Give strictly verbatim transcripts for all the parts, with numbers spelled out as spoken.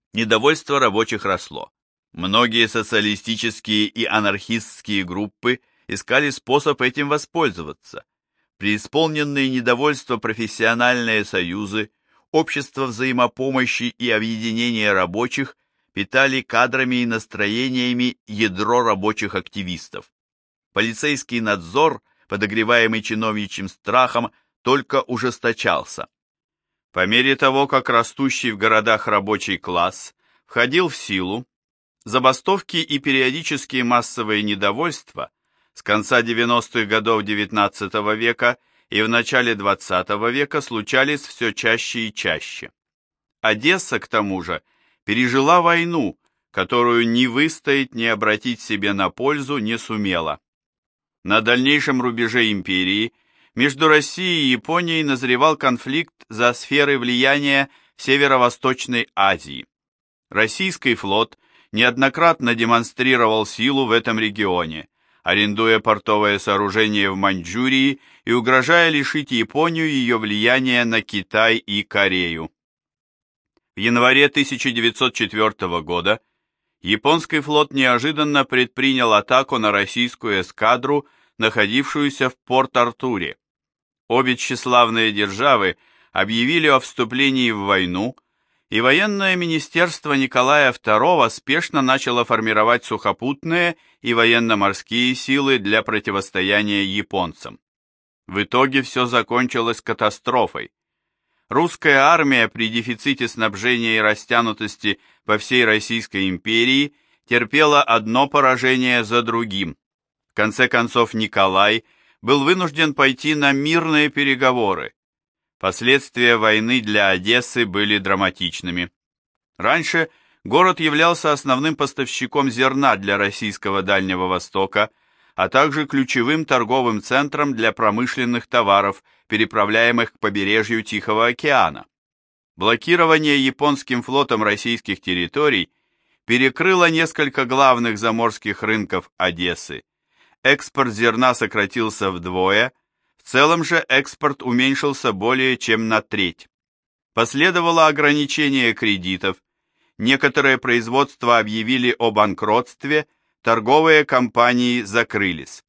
Недовольство рабочих росло. Многие социалистические и анархистские группы искали способ этим воспользоваться. Преисполненные недовольства профессиональные союзы, общества взаимопомощи и объединения рабочих питали кадрами и настроениями ядро рабочих активистов. Полицейский надзор, подогреваемый чиновничьим страхом, только ужесточался. По мере того, как растущий в городах рабочий класс входил в силу, забастовки и периодические массовые недовольства с конца девяностых годов девятнадцатого века и в начале двадцатого века случались все чаще и чаще. Одесса, к тому же, пережила войну, которую ни выстоять, ни обратить себе на пользу не сумела. На дальнейшем рубеже империи между Россией и Японией назревал конфликт за сферы влияния в Северо-Восточной Азии. Российский флот неоднократно демонстрировал силу в этом регионе, арендуя портовые сооружения в Маньчжурии и угрожая лишить Японию ее влияния на Китай и Корею. В январе тысяча девятьсот четвёртого года японский флот неожиданно предпринял атаку на российскую эскадру, находившуюся в Порт-Артуре. Обе тщеславные державы объявили о вступлении в войну, и военное министерство Николая второго спешно начало формировать сухопутные и военно-морские силы для противостояния японцам. В итоге все закончилось катастрофой. Русская армия при дефиците снабжения и растянутости по всей Российской империи терпела одно поражение за другим. В конце концов Николай был вынужден пойти на мирные переговоры. Последствия войны для Одессы были драматичными. Раньше город являлся основным поставщиком зерна для российского Дальнего Востока, а также ключевым торговым центром для промышленных товаров, переправляемых к побережью Тихого океана. Блокирование японским флотом российских территорий перекрыло несколько главных заморских рынков Одессы. Экспорт зерна сократился вдвое, в целом же экспорт уменьшился более чем на треть. Последовало ограничение кредитов, некоторые производства объявили о банкротстве, торговые компании закрылись.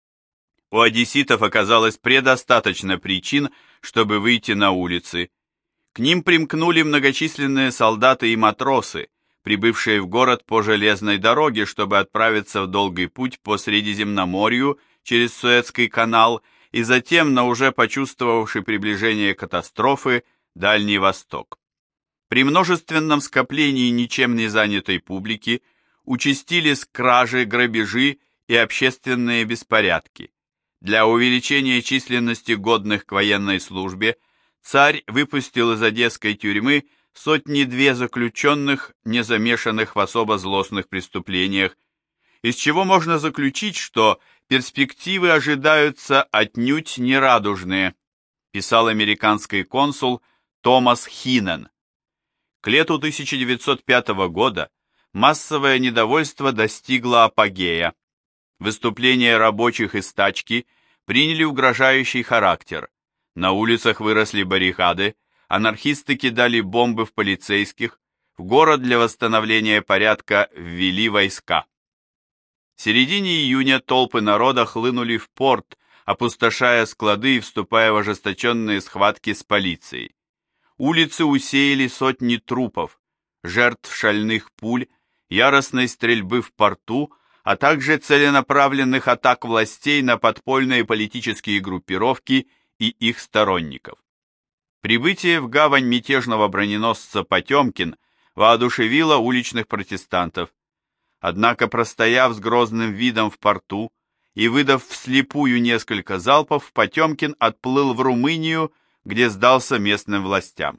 У одесситов оказалось предостаточно причин, чтобы выйти на улицы. К ним примкнули многочисленные солдаты и матросы, прибывшие в город по железной дороге, чтобы отправиться в долгий путь по Средиземноморью через Суэцкий канал и затем на уже почувствовавший приближение катастрофы Дальний Восток. При множественном скоплении ничем не занятой публики участились кражи, грабежи и общественные беспорядки. Для увеличения численности годных к военной службе царь выпустил из одесской тюрьмы сотни-две заключенных, не замешанных в особо злостных преступлениях, из чего можно заключить, что перспективы ожидаются отнюдь нерадужные, писал американский консул Томас Хинен. К лету тысяча девятьсот пятого года массовое недовольство достигло апогея. Выступления рабочих и стачки приняли угрожающий характер. На улицах выросли баррикады, анархисты кидали бомбы в полицейских, в город для восстановления порядка ввели войска. В середине июня толпы народа хлынули в порт, опустошая склады и вступая в ожесточенные схватки с полицией. Улицы усеяли сотни трупов, жертв шальных пуль, яростной стрельбы в порту, а также целенаправленных атак властей на подпольные политические группировки и их сторонников. Прибытие в гавань мятежного броненосца «Потемкин» воодушевило уличных протестантов. Однако, простояв с грозным видом в порту и выдав вслепую несколько залпов, Потемкин отплыл в Румынию, где сдался местным властям.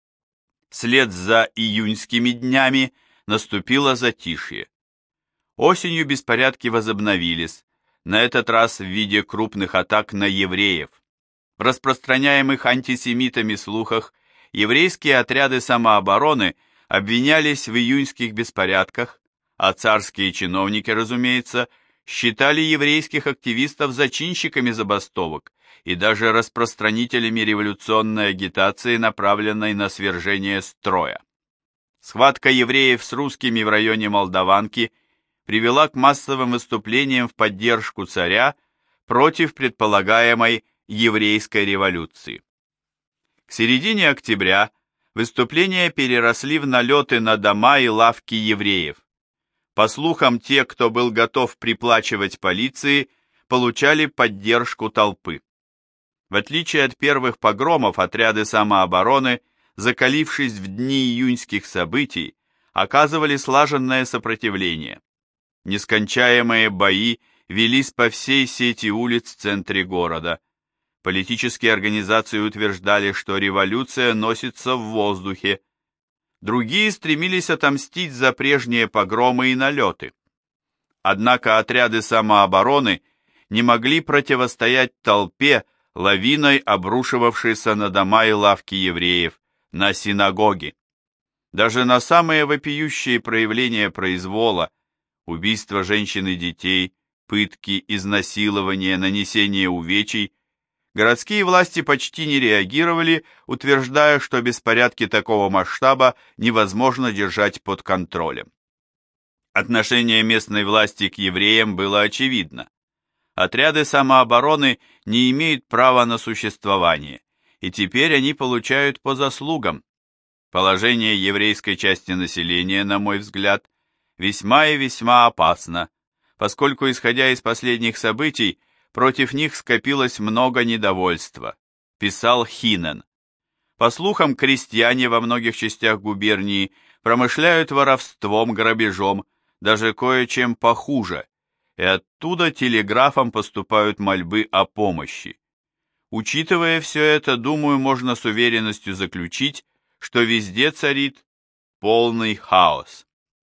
Вслед за июньскими днями наступило затишье. Осенью беспорядки возобновились, на этот раз в виде крупных атак на евреев. В распространяемых антисемитами слухах еврейские отряды самообороны обвинялись в июньских беспорядках, а царские чиновники, разумеется, считали еврейских активистов зачинщиками забастовок и даже распространителями революционной агитации, направленной на свержение строя. Схватка евреев с русскими в районе Молдаванки привела к массовым выступлениям в поддержку царя против предполагаемой еврейской революции. К середине октября выступления переросли в налеты на дома и лавки евреев. По слухам, те, кто был готов приплачивать полиции, получали поддержку толпы. В отличие от первых погромов, отряды самообороны, закалившись в дни июньских событий, оказывали слаженное сопротивление. Нескончаемые бои велись по всей сети улиц в центре города. Политические организации утверждали, что революция носится в воздухе. Другие стремились отомстить за прежние погромы и налеты. Однако отряды самообороны не могли противостоять толпе, лавиной обрушивавшейся на дома и лавки евреев, на синагоги. Даже на самые вопиющие проявления произвола, убийства женщин и детей, пытки, изнасилования, нанесение увечий, городские власти почти не реагировали, утверждая, что беспорядки такого масштаба невозможно держать под контролем. Отношение местной власти к евреям было очевидно. Отряды самообороны не имеют права на существование, и теперь они получают по заслугам. Положение еврейской части населения, на мой взгляд, весьма и весьма опасно, поскольку, исходя из последних событий, против них скопилось много недовольства, писал Хинен. По слухам, крестьяне во многих частях губернии промышляют воровством, грабежом, даже кое-чем похуже, и оттуда телеграфом поступают мольбы о помощи. Учитывая все это, думаю, можно с уверенностью заключить, что везде царит полный хаос.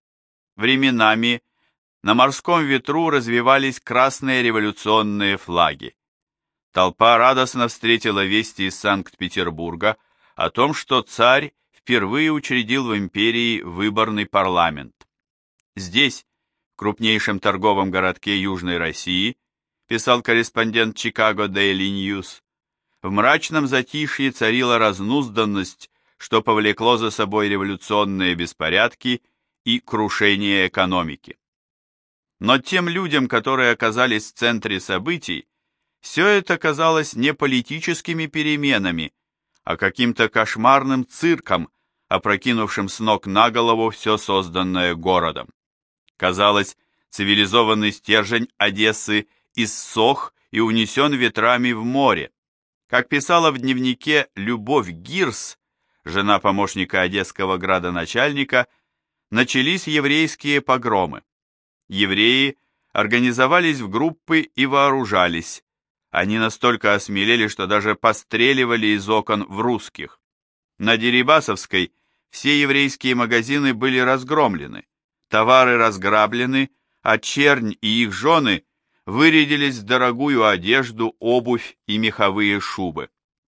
Временами на морском ветру развивались красные революционные флаги. Толпа радостно встретила вести из Санкт-Петербурга о том, что царь впервые учредил в империи выборный парламент. Здесь, в крупнейшем торговом городке Южной России, писал корреспондент Chicago Daily News, в мрачном затишье царила разнузданность, что повлекло за собой революционные беспорядки и крушение экономики. Но тем людям, которые оказались в центре событий, все это казалось не политическими переменами, а каким-то кошмарным цирком, опрокинувшим с ног на голову все созданное городом. Казалось, цивилизованный стержень Одессы иссох и унесен ветрами в море. Как писала в дневнике Любовь Гирс, жена помощника одесского градоначальника, начались еврейские погромы. Евреи организовались в группы и вооружались. Они настолько осмелели, что даже постреливали из окон в русских. На Дерибасовской все еврейские магазины были разгромлены, товары разграблены, а чернь и их жены вырядились в дорогую одежду, обувь и меховые шубы.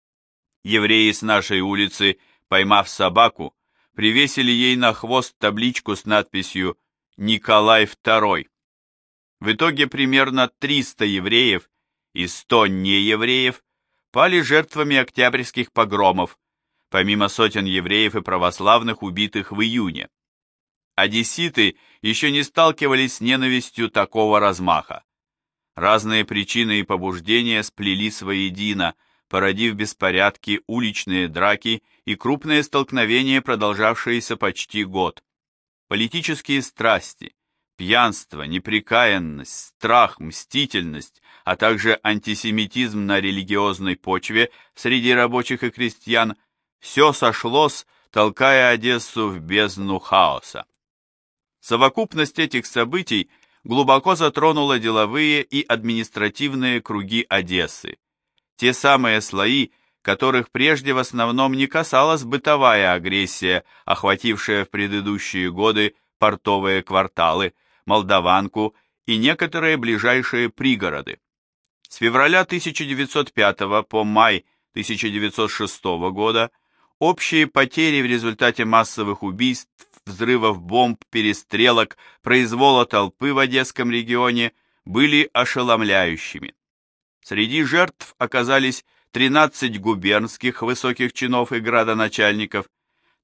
Евреи с нашей улицы, поймав собаку, привесили ей на хвост табличку с надписью «Николай второй». В итоге примерно триста евреев и сто неевреев пали жертвами октябрьских погромов, помимо сотен евреев и православных, убитых в июне. Одесситы еще не сталкивались с ненавистью такого размаха. Разные причины и побуждения сплелись воедино, породив беспорядки, уличные драки и крупные столкновения, продолжавшиеся почти год. Политические страсти, пьянство, непрекаянность, страх, мстительность, а также антисемитизм на религиозной почве среди рабочих и крестьян – все сошлось, толкая Одессу в бездну хаоса. Совокупность этих событий глубоко затронула деловые и административные круги Одессы, те самые слои, которых прежде в основном не касалась бытовая агрессия, охватившая в предыдущие годы портовые кварталы, Молдаванку и некоторые ближайшие пригороды. С февраля тысяча девятьсот пятого по май тысяча девятьсот шестого года общие потери в результате массовых убийств, взрывов бомб, перестрелок, произвола толпы в Одесском регионе были ошеломляющими. Среди жертв оказались тринадцать губернских высоких чинов и градоначальников,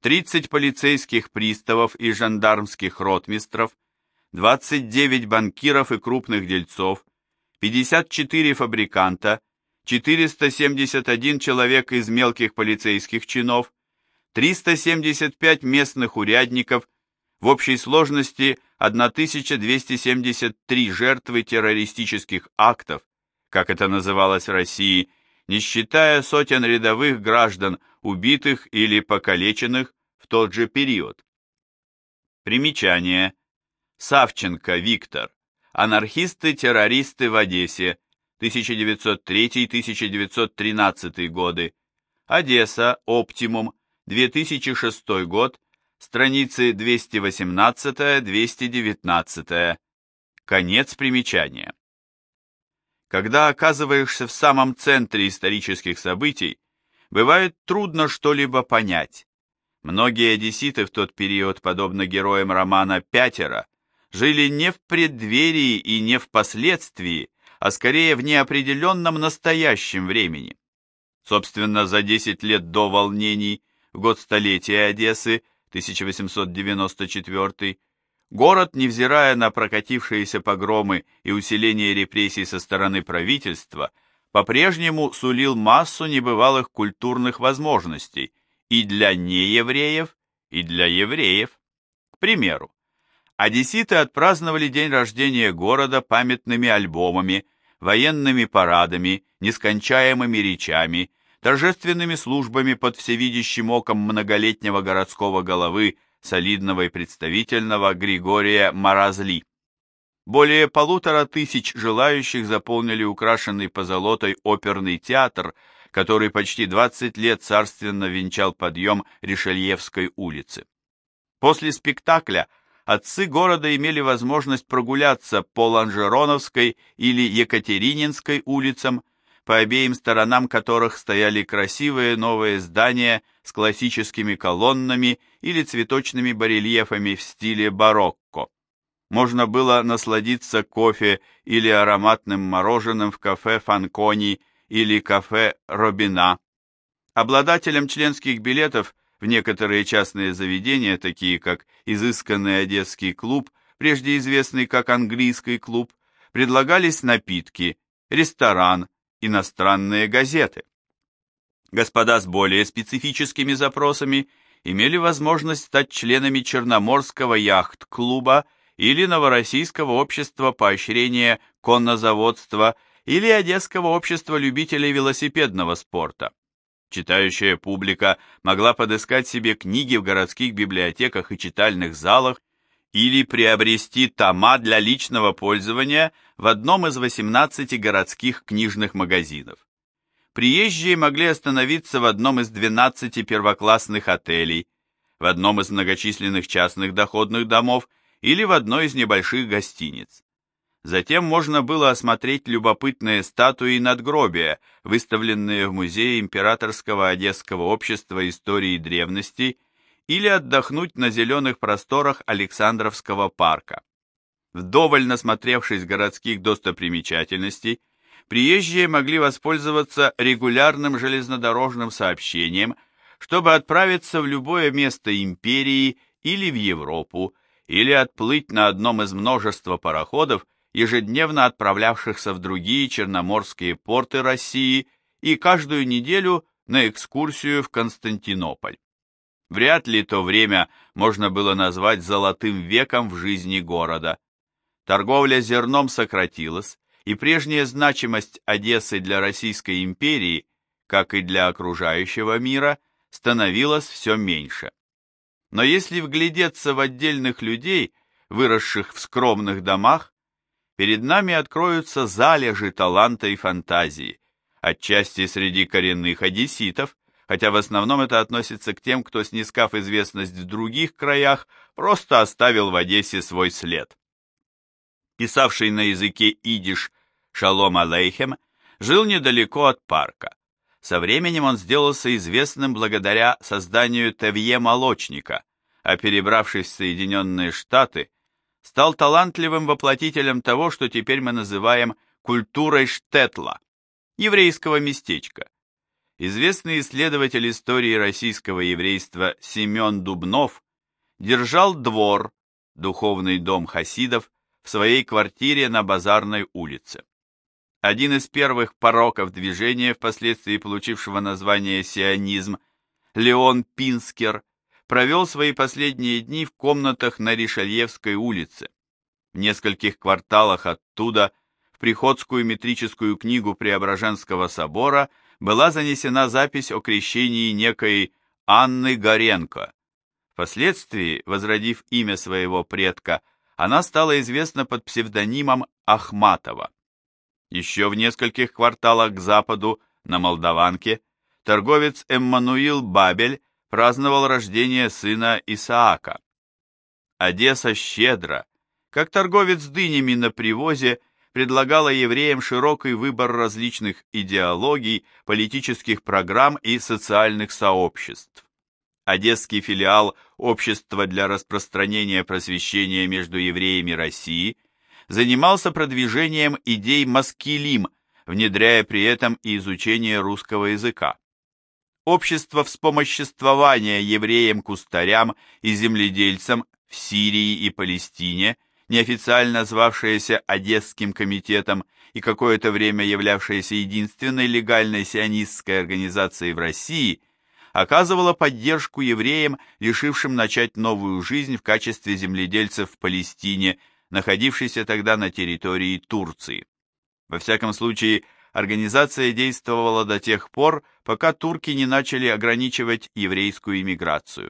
тридцать полицейских приставов и жандармских ротмистров, двадцать девять банкиров и крупных дельцов, пятьдесят четыре фабриканта, четыреста семьдесят один человек из мелких полицейских чинов, триста семьдесят пять местных урядников, в общей сложности тысяча двести семьдесят три жертвы террористических актов, как это называлось в России, не считая сотен рядовых граждан, убитых или покалеченных в тот же период. Примечание. Савченко Виктор. Анархисты-террористы в Одессе. тысяча девятьсот третий — тысяча девятьсот тринадцатый годы. Одесса. Оптимум. две тысячи шестой год. Страницы двести восемнадцать — двести девятнадцать. Конец примечания. Когда оказываешься в самом центре исторических событий, бывает трудно что-либо понять. Многие одесситы в тот период, подобно героям романа «Пятеро», жили не в преддверии и не в последствии, а скорее в неопределенном настоящем времени. Собственно, за десять лет до волнений, в год столетия Одессы, тысяча восемьсот девяносто четвёртый, город, невзирая на прокатившиеся погромы и усиление репрессий со стороны правительства, по-прежнему сулил массу небывалых культурных возможностей и для неевреев, и для евреев. К примеру, одесситы отпраздновали день рождения города памятными альбомами, военными парадами, нескончаемыми речами, торжественными службами под всевидящим оком многолетнего городского головы, солидного и представительного Григория Маразли. Более полутора тысяч желающих заполнили украшенный позолотой оперный театр, который почти двадцать лет царственно венчал подъем Ришельевской улицы. После спектакля отцы города имели возможность прогуляться по Ланжероновской или Екатерининской улицам, по обеим сторонам которых стояли красивые новые здания с классическими колоннами или цветочными барельефами в стиле барокко. Можно было насладиться кофе или ароматным мороженым в кафе Фанкони или кафе Робина. Обладателям членских билетов в некоторые частные заведения, такие как изысканный одесский клуб, прежде известный как английский клуб, предлагались напитки, ресторан, иностранные газеты. Господа с более специфическими запросами имели возможность стать членами Черноморского яхт-клуба или Новороссийского общества поощрения коннозаводства или Одесского общества любителей велосипедного спорта. Читающая публика могла подыскать себе книги в городских библиотеках и читальных залах или приобрести тома для личного пользования в одном из восемнадцати городских книжных магазинов. Приезжие могли остановиться в одном из двенадцати первоклассных отелей, в одном из многочисленных частных доходных домов или в одной из небольших гостиниц. Затем можно было осмотреть любопытные статуи и надгробия, выставленные в Музее Императорского Одесского общества истории древности, или отдохнуть на зеленых просторах Александровского парка. Вдоволь насмотревшись городских достопримечательностей, приезжие могли воспользоваться регулярным железнодорожным сообщением, чтобы отправиться в любое место империи или в Европу, или отплыть на одном из множества пароходов, ежедневно отправлявшихся в другие черноморские порты России и каждую неделю на экскурсию в Константинополь. Вряд ли то время можно было назвать золотым веком в жизни города. Торговля зерном сократилась, и прежняя значимость Одессы для Российской империи, как и для окружающего мира, становилась все меньше. Но если вглядеться в отдельных людей, выросших в скромных домах, перед нами откроются залежи таланта и фантазии, отчасти среди коренных одесситов, хотя в основном это относится к тем, кто, снискав известность в других краях, просто оставил в Одессе свой след. Писавший на языке идиш Шалом Алейхем жил недалеко от парка. Со временем он сделался известным благодаря созданию Тевье-молочника, а перебравшись в Соединенные Штаты, стал талантливым воплотителем того, что теперь мы называем культурой штетла, еврейского местечка. известный исследователь истории российского еврейства Семен Дубнов держал двор, духовный дом хасидов, в своей квартире на Базарной улице. Один из первых пороков движения, впоследствии получившего название сионизм, Леон Пинскер, провел свои последние дни в комнатах на Ришельевской улице. В нескольких кварталах оттуда в Приходскую метрическую книгу Преображенского собора была занесена запись о крещении некой Анны Горенко. Впоследствии, возродив имя своего предка, она стала известна под псевдонимом Ахматова. Еще в нескольких кварталах к западу, на Молдаванке, торговец Эммануил Бабель праздновал рождение сына Исаака. Одесса щедро, как торговец дынями на привозе, предлагала евреям широкий выбор различных идеологий, политических программ и социальных сообществ. Одесский филиал Общества для распространения просвещения между евреями России занимался продвижением идей маскилим, внедряя при этом и изучение русского языка. Общество вспомоществования евреям-кустарям и земледельцам в Сирии и Палестине, неофициально звавшееся Одесским комитетом и какое-то время являвшееся единственной легальной сионистской организацией в России, оказывала поддержку евреям, решившим начать новую жизнь в качестве земледельцев в Палестине, находившейся тогда на территории Турции. Во всяком случае, организация действовала до тех пор, пока турки не начали ограничивать еврейскую иммиграцию.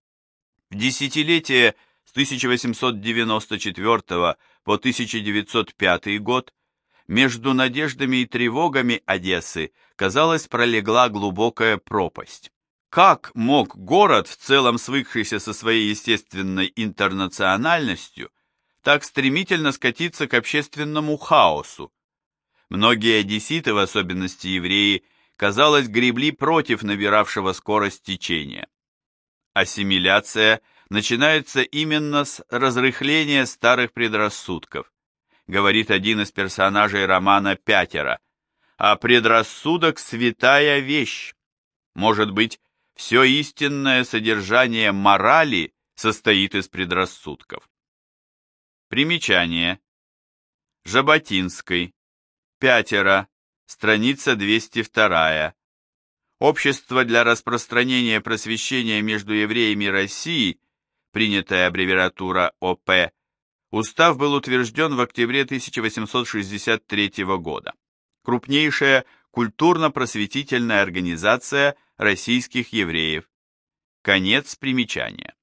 В десятилетие с тысяча восемьсот девяносто четвёртого по тысяча девятьсот пятый год между надеждами и тревогами Одессы, казалось, пролегла глубокая пропасть. Как мог город, в целом свыкшийся со своей естественной интернациональностью, так стремительно скатиться к общественному хаосу? Многие одесситы, в особенности евреи, казалось, гребли против набиравшего скорость течения. Ассимиляция начинается именно с разрыхления старых предрассудков, говорит один из персонажей романа «Пятеро», а предрассудок – святая вещь. Может быть, все истинное содержание морали состоит из предрассудков. Примечание. Жаботинский. Пятеро. Страница двести вторая. Общество для распространения просвещения между евреями России, принятая аббревиатура О П, устав был утвержден в октябре тысяча восемьсот шестьдесят третьего года. Крупнейшая культурно-просветительная организация российских евреев. Конец примечания.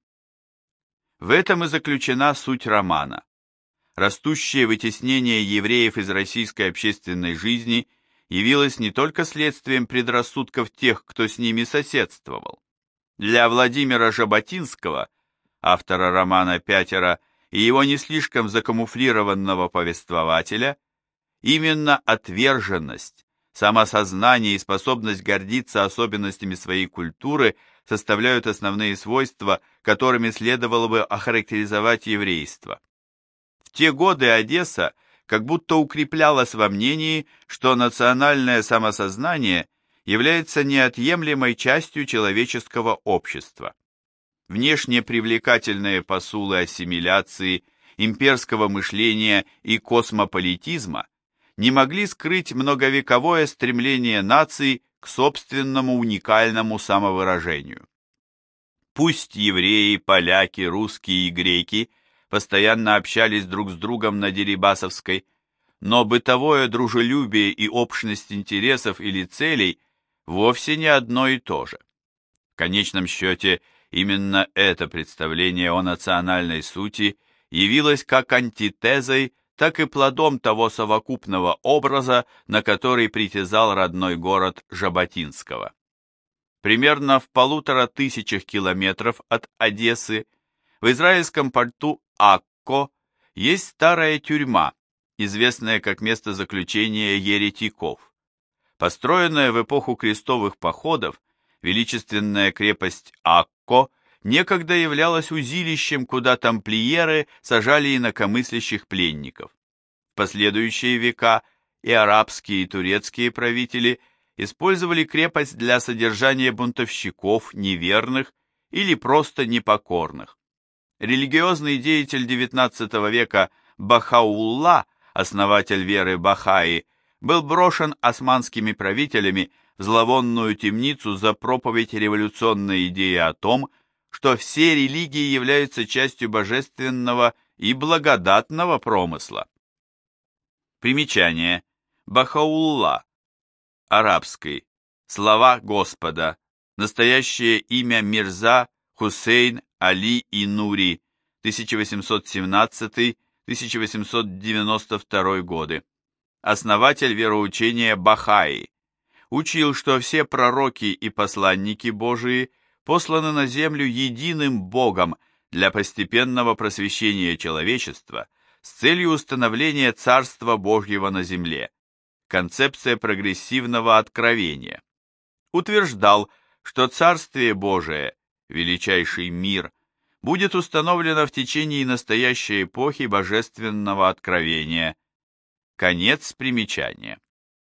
В этом и заключена суть романа. Растущее вытеснение евреев из российской общественной жизни явилось не только следствием предрассудков тех, кто с ними соседствовал. Для Владимира Жаботинского, автора романа «Пятеро», и его не слишком закамуфлированного повествователя, именно отверженность, самосознание и способность гордиться особенностями своей культуры составляют основные свойства, которыми следовало бы охарактеризовать еврейство. В те годы Одесса как будто укреплялась во мнении, что национальное самосознание является неотъемлемой частью человеческого общества. Внешне привлекательные посулы ассимиляции, имперского мышления и космополитизма не могли скрыть многовековое стремление наций к собственному уникальному самовыражению. Пусть евреи, поляки, русские и греки постоянно общались друг с другом на Дерибасовской, но бытовое дружелюбие и общность интересов или целей вовсе не одно и то же. В конечном счете, именно это представление о национальной сути явилось как антитезой, так и плодом того совокупного образа, на который притязал родной город Жаботинского. Примерно в полутора тысячах километров от Одессы в израильском порту Акко есть старая тюрьма, известная как место заключения еретиков. Построенная в эпоху крестовых походов, величественная крепость Акко некогда являлась узилищем, куда тамплиеры сажали инакомыслящих пленников. В последующие века и арабские, и турецкие правители использовали крепость для содержания бунтовщиков, неверных или просто непокорных. Религиозный деятель девятнадцатого века Бахаулла, основатель веры Бахаи, был брошен османскими правителями в зловонную темницу за проповедь революционной идеи о том, что все религии являются частью божественного и благодатного промысла. Примечание. Бахаулла. Арабский. Слова Господа. Настоящее имя Мирза Хусейн Али и Нури, тысяча восемьсот семнадцатый — тысяча восемьсот девяносто второй годы. Основатель вероучения Бахаи. Учил, что все пророки и посланники Божии посланы на землю единым Богом для постепенного просвещения человечества с целью установления Царства Божьего на земле. Концепция прогрессивного откровения. Утверждал, что Царствие Божие, величайший мир, будет установлено в течение настоящей эпохи божественного откровения. Конец примечания.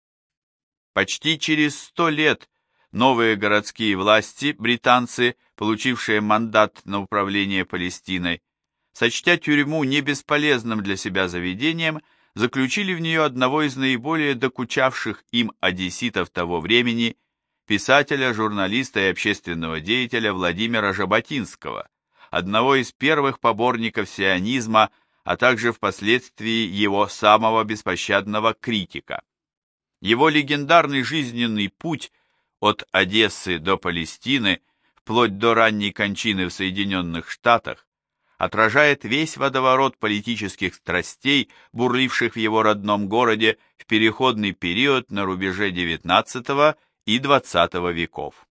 Почти через сто лет новые городские власти, британцы, получившие мандат на управление Палестиной, сочтя тюрьму не бесполезным для себя заведением, заключили в нее одного из наиболее докучавших им одесситов того времени, писателя, журналиста и общественного деятеля Владимира Жаботинского, одного из первых поборников сионизма, а также впоследствии его самого беспощадного критика. Его легендарный жизненный путь от Одессы до Палестины, вплоть до ранней кончины в Соединенных Штатах, отражает весь водоворот политических страстей, бурливших в его родном городе в переходный период на рубеже девятнадцатого и двадцатого веков.